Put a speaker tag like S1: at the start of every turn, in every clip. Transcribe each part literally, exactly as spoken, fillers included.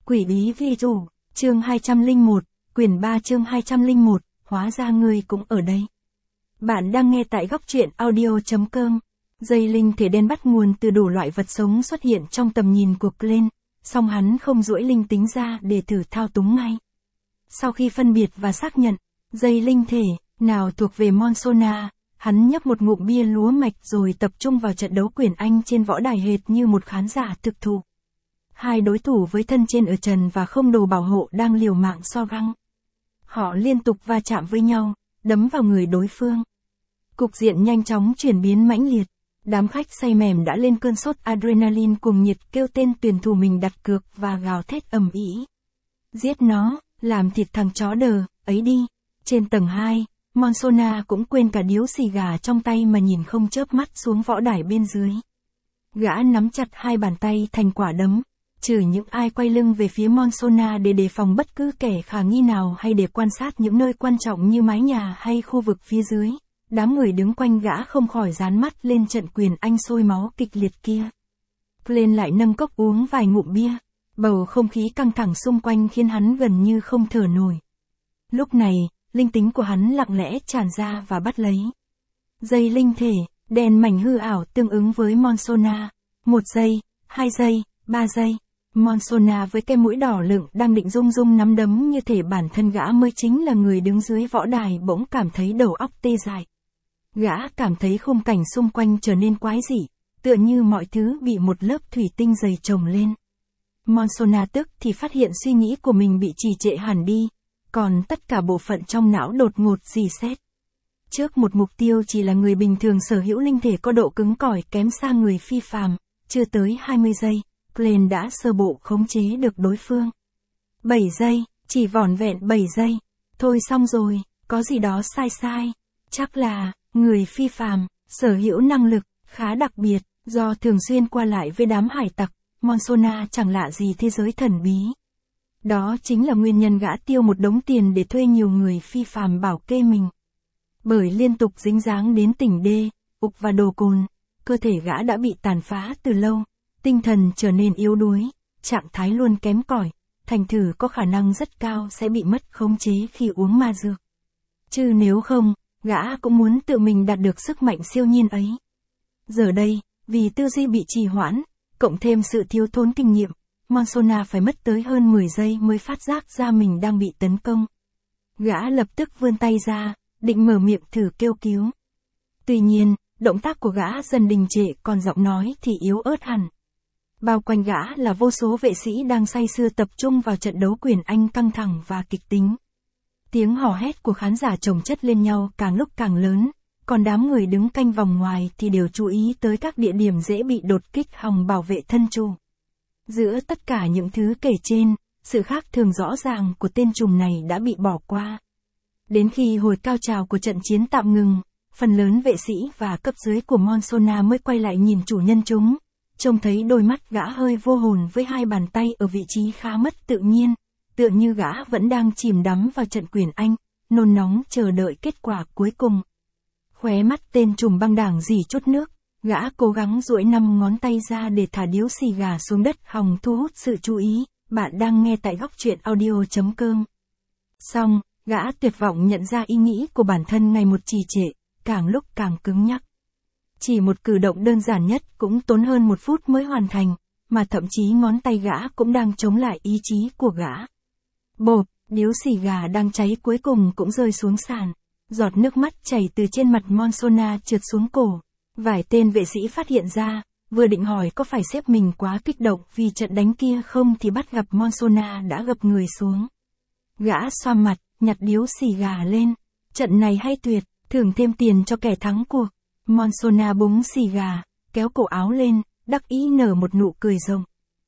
S1: Quỷ bí vi rủ, chương hai trăm lẻ một, quyển ba chương hai trăm lẻ một, hóa ra ngươi cũng ở đây. Bạn đang nghe tại góc truyện audio.com. Dây linh thể đen bắt nguồn từ đủ loại vật sống xuất hiện trong tầm nhìn của Glenn, song hắn không duỗi linh tính ra để thử thao túng ngay. Sau khi phân biệt và xác nhận, dây linh thể, nào thuộc về Monsona, hắn nhấp một ngụm bia lúa mạch rồi tập trung vào trận đấu quyền Anh trên võ đài hệt như một khán giả thực thụ. Hai đối thủ với thân trên ở trần và không đồ bảo hộ đang liều mạng so găng. Họ liên tục va chạm với nhau, đấm vào người đối phương. Cục diện nhanh chóng chuyển biến mãnh liệt. Đám khách say mềm đã lên cơn sốt adrenaline cuồng nhiệt kêu tên tuyển thủ mình đặt cược và gào thét ầm ĩ. Giết nó, làm thịt thằng chó đờ, ấy đi. Trên tầng hai, Monsona cũng quên cả điếu xì gà trong tay mà nhìn không chớp mắt xuống võ đài bên dưới. Gã nắm chặt hai bàn tay thành quả đấm, trừ những ai quay lưng về phía Monsona để đề phòng bất cứ kẻ khả nghi nào hay để quan sát những nơi quan trọng như mái nhà hay khu vực phía dưới. Đám người đứng quanh gã không khỏi dán mắt lên trận quyền Anh sôi máu kịch liệt kia. Glenn lại nâng cốc uống vài ngụm bia, bầu không khí căng thẳng xung quanh khiến hắn gần như không thở nổi. Lúc này, linh tính của hắn lặng lẽ tràn ra và bắt lấy. Dây linh thể, đèn mảnh hư ảo tương ứng với Monsona. Một giây, hai giây, ba giây. Monsona với cái mũi đỏ lựng đang định rung rung nắm đấm như thể bản thân gã mới chính là người đứng dưới võ đài bỗng cảm thấy đầu óc tê dại. Gã cảm thấy khung cảnh xung quanh trở nên quái dị, tựa như mọi thứ bị một lớp thủy tinh dày chồng lên. Monsona tức thì phát hiện suy nghĩ của mình bị trì trệ hẳn đi, còn tất cả bộ phận trong não đột ngột rỉ sét. Trước một mục tiêu chỉ là người bình thường sở hữu linh thể có độ cứng cỏi kém xa người phi phàm, chưa tới hai mươi giây, Glenn đã sơ bộ khống chế được đối phương. bảy giây, chỉ vỏn vẹn bảy giây. Thôi xong rồi, có gì đó sai sai. Chắc là người phi phàm, sở hữu năng lực khá đặc biệt, do thường xuyên qua lại với đám hải tặc, Monsona chẳng lạ gì thế giới thần bí. Đó chính là nguyên nhân gã tiêu một đống tiền để thuê nhiều người phi phàm bảo kê mình. Bởi liên tục dính dáng đến tỉnh đê, ục và đồ cồn, cơ thể gã đã bị tàn phá từ lâu, tinh thần trở nên yếu đuối, trạng thái luôn kém cỏi, thành thử có khả năng rất cao sẽ bị mất khống chế khi uống ma dược. Chứ nếu không, gã cũng muốn tự mình đạt được sức mạnh siêu nhiên ấy. Giờ đây, vì tư duy bị trì hoãn, cộng thêm sự thiếu thốn kinh nghiệm, Monsona phải mất tới hơn mười giây mới phát giác ra mình đang bị tấn công. Gã lập tức vươn tay ra, định mở miệng thử kêu cứu. Tuy nhiên, động tác của gã dần đình trệ còn giọng nói thì yếu ớt hẳn. Bao quanh gã là vô số vệ sĩ đang say sưa tập trung vào trận đấu quyền Anh căng thẳng và kịch tính. Tiếng hò hét của khán giả chồng chất lên nhau càng lúc càng lớn, còn đám người đứng canh vòng ngoài thì đều chú ý tới các địa điểm dễ bị đột kích hòng bảo vệ thân chủ. Giữa tất cả những thứ kể trên, sự khác thường rõ ràng của tên trùm này đã bị bỏ qua. Đến khi hồi cao trào của trận chiến tạm ngừng, phần lớn vệ sĩ và cấp dưới của Monsona mới quay lại nhìn chủ nhân chúng, trông thấy đôi mắt gã hơi vô hồn với hai bàn tay ở vị trí khá mất tự nhiên, tựa như gã vẫn đang chìm đắm vào trận quyền Anh, nôn nóng chờ đợi kết quả cuối cùng. Khóe mắt tên trùm băng đảng rỉ chút nước, gã cố gắng duỗi năm ngón tay ra để thả điếu xì gà xuống đất hòng thu hút sự chú ý. Bạn đang nghe tại góc truyện audio.com. Xong, gã tuyệt vọng nhận ra ý nghĩ của bản thân ngày một trì trệ, càng lúc càng cứng nhắc. Chỉ một cử động đơn giản nhất cũng tốn hơn một phút mới hoàn thành, mà thậm chí ngón tay gã cũng đang chống lại ý chí của gã. Bộp, điếu xì gà đang cháy cuối cùng cũng rơi xuống sàn. Giọt nước mắt chảy từ trên mặt Monsona trượt xuống cổ. Vài tên vệ sĩ phát hiện ra, vừa định hỏi có phải sếp mình quá kích động vì trận đánh kia không thì bắt gặp Monsona đã gập người xuống. Gã xoa mặt, nhặt điếu xì gà lên. Trận này hay tuyệt, thưởng thêm tiền cho kẻ thắng cuộc. Monsona búng xì gà, kéo cổ áo lên, đắc ý nở một nụ cười rộng.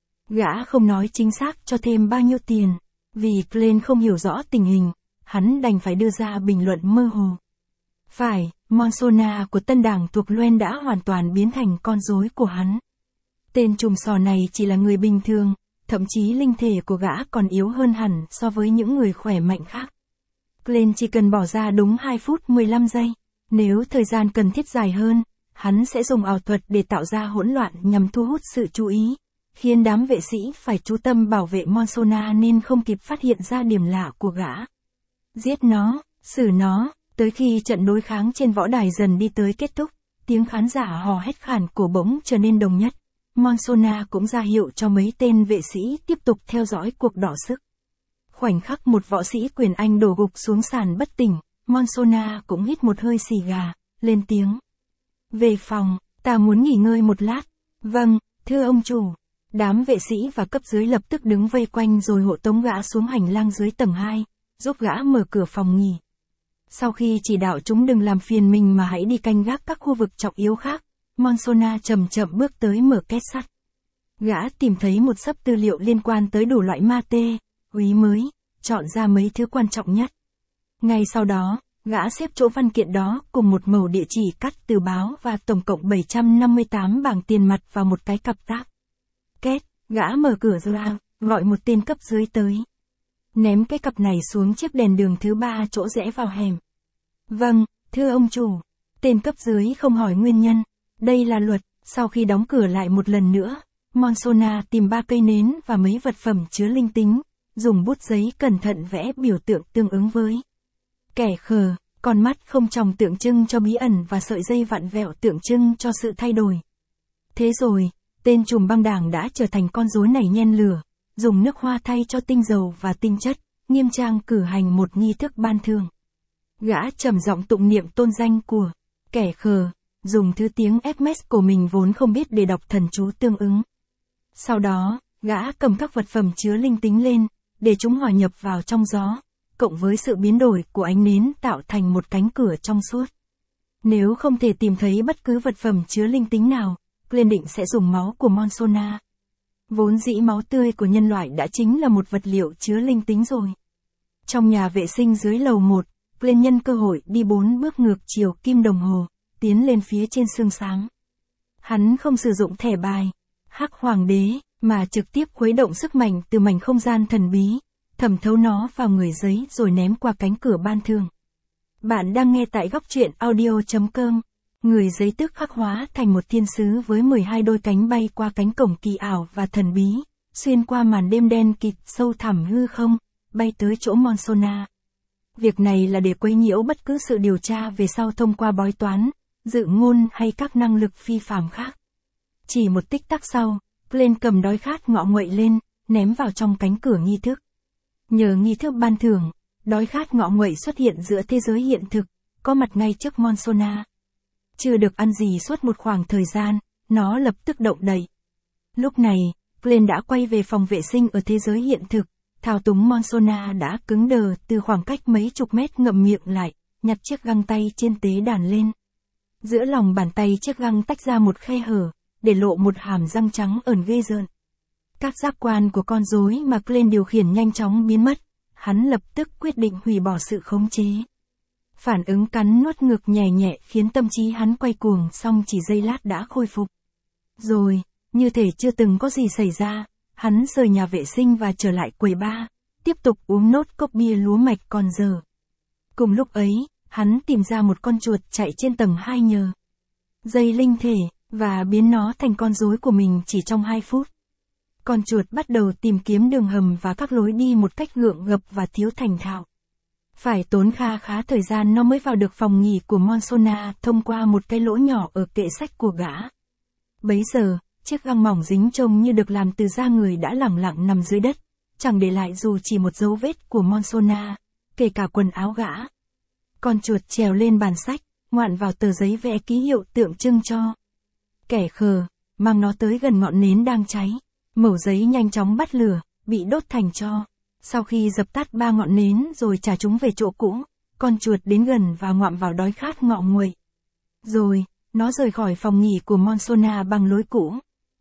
S1: Gã không nói chính xác cho thêm bao nhiêu tiền, vì Glenn không hiểu rõ tình hình, hắn đành phải đưa ra bình luận mơ hồ. Phải, Monsona của tân đảng thuộc Loen đã hoàn toàn biến thành con rối của hắn. Tên trùm sò này chỉ là người bình thường, thậm chí linh thể của gã còn yếu hơn hẳn so với những người khỏe mạnh khác. Glenn chỉ cần bỏ ra đúng hai phút mười lăm giây. Nếu thời gian cần thiết dài hơn, hắn sẽ dùng ảo thuật để tạo ra hỗn loạn nhằm thu hút sự chú ý. khiến đám vệ sĩ phải chú tâm bảo vệ Monsona nên không kịp phát hiện ra điểm lạ của gã. Giết nó, xử nó, tới khi trận đối kháng trên võ đài dần đi tới kết thúc, tiếng khán giả hò hét khản cổ bỗng trở nên đồng nhất. Monsona cũng ra hiệu cho mấy tên vệ sĩ tiếp tục theo dõi cuộc đọ sức. Khoảnh khắc một võ sĩ quyền Anh đổ gục xuống sàn bất tỉnh, Monsona cũng hít một hơi xì gà, lên tiếng. Về phòng, ta muốn nghỉ ngơi một lát. Vâng, thưa ông chủ. Đám vệ sĩ và cấp dưới lập tức đứng vây quanh rồi hộ tống gã xuống hành lang dưới tầng hai, giúp gã mở cửa phòng nghỉ. Sau khi chỉ đạo chúng đừng làm phiền mình mà hãy đi canh gác các khu vực trọng yếu khác, Monsona chậm chậm bước tới mở két sắt. Gã tìm thấy một xấp tư liệu liên quan tới đủ loại ma tê, úy mới, chọn ra mấy thứ quan trọng nhất. Ngay sau đó, gã xếp chỗ văn kiện đó cùng một mẩu địa chỉ cắt từ báo và tổng cộng bảy trăm năm mươi tám bảng tiền mặt vào một cái cặp tác. Két, gã mở cửa ra, gọi một tên cấp dưới tới. Ném cái cặp này xuống chiếc đèn đường thứ ba chỗ rẽ vào hẻm. Vâng, thưa ông chủ. Tên cấp dưới không hỏi nguyên nhân. Đây là luật. Sau khi đóng cửa lại một lần nữa, Monsona tìm ba cây nến và mấy vật phẩm chứa linh tính, dùng bút giấy cẩn thận vẽ biểu tượng tương ứng với kẻ khờ, con mắt không tròng tượng trưng cho bí ẩn và sợi dây vặn vẹo tượng trưng cho sự thay đổi. Thế rồi, tên trùm băng đảng đã trở thành con rối này nhen lửa, dùng nước hoa thay cho tinh dầu và tinh chất, nghiêm trang cử hành một nghi thức ban thưởng. Gã trầm giọng tụng niệm tôn danh của kẻ khờ, dùng thứ tiếng Hermes của mình vốn không biết để đọc thần chú tương ứng. Sau đó, gã cầm các vật phẩm chứa linh tính lên, để chúng hòa nhập vào trong gió, cộng với sự biến đổi của ánh nến tạo thành một cánh cửa trong suốt. Nếu không thể tìm thấy bất cứ vật phẩm chứa linh tính nào, Glenn định sẽ dùng máu của Monsona. Vốn dĩ máu tươi của nhân loại đã chính là một vật liệu chứa linh tính rồi. Trong nhà vệ sinh dưới lầu một, Glenn nhân cơ hội đi bốn bước ngược chiều kim đồng hồ, tiến lên phía trên xương sáng. Hắn không sử dụng thẻ bài, hắc hoàng đế, mà trực tiếp khuấy động sức mạnh từ mảnh không gian thần bí, thẩm thấu nó vào người giấy rồi ném qua cánh cửa ban thưởng. Bạn đang nghe tại góc truyện audio chấm com. Người giấy tức khắc hóa thành một thiên sứ với mười hai đôi cánh bay qua cánh cổng kỳ ảo và thần bí, xuyên qua màn đêm đen kịt sâu thẳm hư không, bay tới chỗ Monsona. Việc này là để quấy nhiễu bất cứ sự điều tra về sau thông qua bói toán, dự ngôn hay các năng lực phi phàm khác. Chỉ một tích tắc sau, Glenn cầm đói khát ngọ nguậy lên, ném vào trong cánh cửa nghi thức. Nhờ nghi thức ban thưởng, đói khát ngọ nguậy xuất hiện giữa thế giới hiện thực, có mặt ngay trước Monsona. Chưa được ăn gì suốt một khoảng thời gian, nó lập tức động đậy. Lúc này, Glenn đã quay về phòng vệ sinh ở thế giới hiện thực, thao túng Monsona đã cứng đờ từ khoảng cách mấy chục mét ngậm miệng lại, nhặt chiếc găng tay trên tế đàn lên. Giữa lòng bàn tay chiếc găng tách ra một khe hở, để lộ một hàm răng trắng ẩn ghê rợn. Các giác quan của con rối mà Glenn điều khiển nhanh chóng biến mất, hắn lập tức quyết định hủy bỏ sự khống chế. Phản ứng cắn nuốt ngực nhẹ nhẹ khiến tâm trí hắn quay cuồng, xong chỉ giây lát đã khôi phục. Rồi, như thể chưa từng có gì xảy ra, hắn rời nhà vệ sinh và trở lại quầy bar, tiếp tục uống nốt cốc bia lúa mạch còn dở. Cùng lúc ấy, hắn tìm ra một con chuột chạy trên tầng hai nhờ dây linh thể, và biến nó thành con rối của mình chỉ trong hai phút. Con chuột bắt đầu tìm kiếm đường hầm và các lối đi một cách gượng gập và thiếu thành thạo. Phải tốn kha khá thời gian nó mới vào được phòng nghỉ của Monsona thông qua một cái lỗ nhỏ ở kệ sách của gã. Bấy giờ, chiếc găng mỏng dính trông như được làm từ da người đã lẳng lặng nằm dưới đất, chẳng để lại dù chỉ một dấu vết của Monsona, kể cả quần áo gã. Con chuột trèo lên bàn sách, ngoạn vào tờ giấy vẽ ký hiệu tượng trưng cho kẻ khờ, mang nó tới gần ngọn nến đang cháy. Mẩu giấy nhanh chóng bắt lửa, bị đốt thành tro. Sau khi dập tắt ba ngọn nến rồi trả chúng về chỗ cũ, con chuột đến gần và ngoạm vào đói khát ngọ nguậy. Rồi, nó rời khỏi phòng nghỉ của Monsona bằng lối cũ.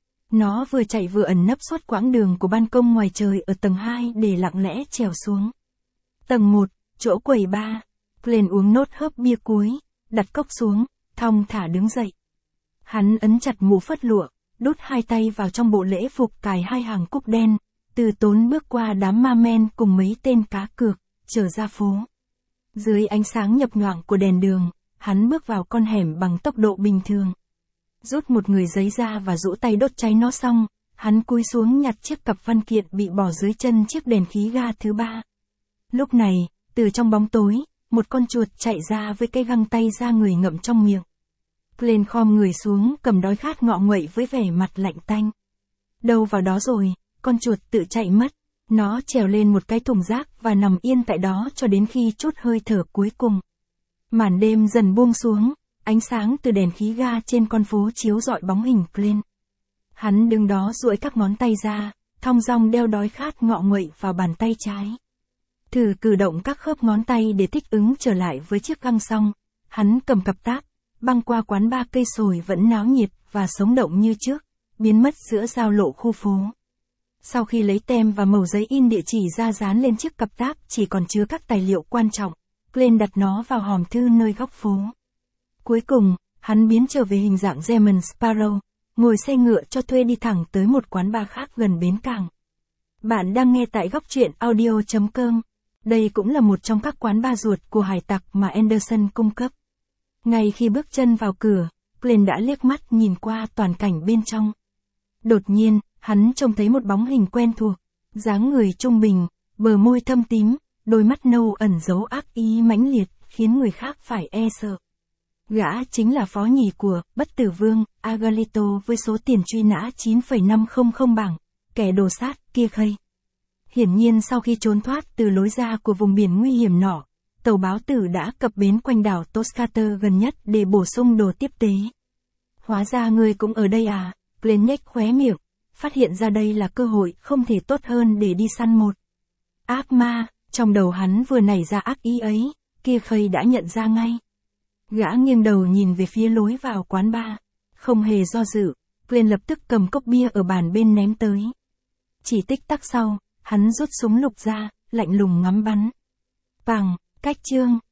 S1: Nó vừa chạy vừa ẩn nấp suốt quãng đường của ban công ngoài trời ở tầng hai để lặng lẽ trèo xuống. Tầng một, chỗ quầy bar. Glenn uống nốt hớp bia cuối, đặt cốc xuống, thong thả đứng dậy. Hắn ấn chặt mũ phất lụa, đút hai tay vào trong bộ lễ phục cài hai hàng cúc đen, từ tốn bước qua đám ma men cùng mấy tên cá cược, trở ra phố. Dưới ánh sáng nhập nhoạng của đèn đường, hắn bước vào con hẻm bằng tốc độ bình thường. Rút một người giấy ra và rũ tay đốt cháy nó xong, hắn cúi xuống nhặt chiếc cặp văn kiện bị bỏ dưới chân chiếc đèn khí ga thứ ba. Lúc này, từ trong bóng tối, một con chuột chạy ra với cái găng tay da người ngậm trong miệng. Glenn khom người xuống cầm đói khát ngọ nguậy với vẻ mặt lạnh tanh. Đâu vào đó rồi, con chuột tự chạy mất. Nó trèo lên một cái thùng rác và nằm yên tại đó cho đến khi trút hơi thở cuối cùng. Màn đêm dần buông xuống, ánh sáng từ đèn khí ga trên con phố chiếu rọi bóng hình Glenn. Hắn đứng đó duỗi các ngón tay ra, thong dong đeo đói khát ngọ nguậy vào bàn tay trái. Thử cử động các khớp ngón tay để thích ứng trở lại với chiếc găng xong, hắn cầm cặp táp, băng qua quán bar cây sồi vẫn náo nhiệt và sống động như trước, biến mất giữa giao lộ khu phố. Sau khi lấy tem và mẩu giấy in địa chỉ ra dán lên chiếc cặp táp chỉ còn chứa các tài liệu quan trọng, Glenn đặt nó vào hòm thư nơi góc phố. Cuối cùng, hắn biến trở về hình dạng German Sparrow, ngồi xe ngựa cho thuê đi thẳng tới một quán bar khác gần bến cảng. Bạn đang nghe tại góc truyện audio chấm com. Đây cũng là một trong các quán bar ruột của hải tặc mà Anderson cung cấp. Ngay khi bước chân vào cửa, Glenn đã liếc mắt nhìn qua toàn cảnh bên trong. Đột nhiên, hắn trông thấy một bóng hình quen thuộc, dáng người trung bình, bờ môi thâm tím, đôi mắt nâu ẩn giấu ác ý mãnh liệt, khiến người khác phải e sợ. Gã chính là phó nhì của Bất Tử Vương, Agalito với số tiền truy nã chín phẩy năm không không bảng, kẻ đồ sát, kia khây. Hiển nhiên sau khi trốn thoát từ lối ra của vùng biển nguy hiểm nọ, tàu báo tử đã cập bến quanh đảo Toscater gần nhất để bổ sung đồ tiếp tế. Hóa ra ngươi cũng ở đây à, Glenn nhếch khóe miệng, phát hiện ra đây là cơ hội không thể tốt hơn để đi săn một ác ma, trong đầu hắn vừa nảy ra ác ý ấy, kia khây đã nhận ra ngay. Gã nghiêng đầu nhìn về phía lối vào quán bar, không hề do dự, Glenn lập tức cầm cốc bia ở bàn bên ném tới. Chỉ tích tắc sau, hắn rút súng lục ra, lạnh lùng ngắm bắn. Bằng, cách chương.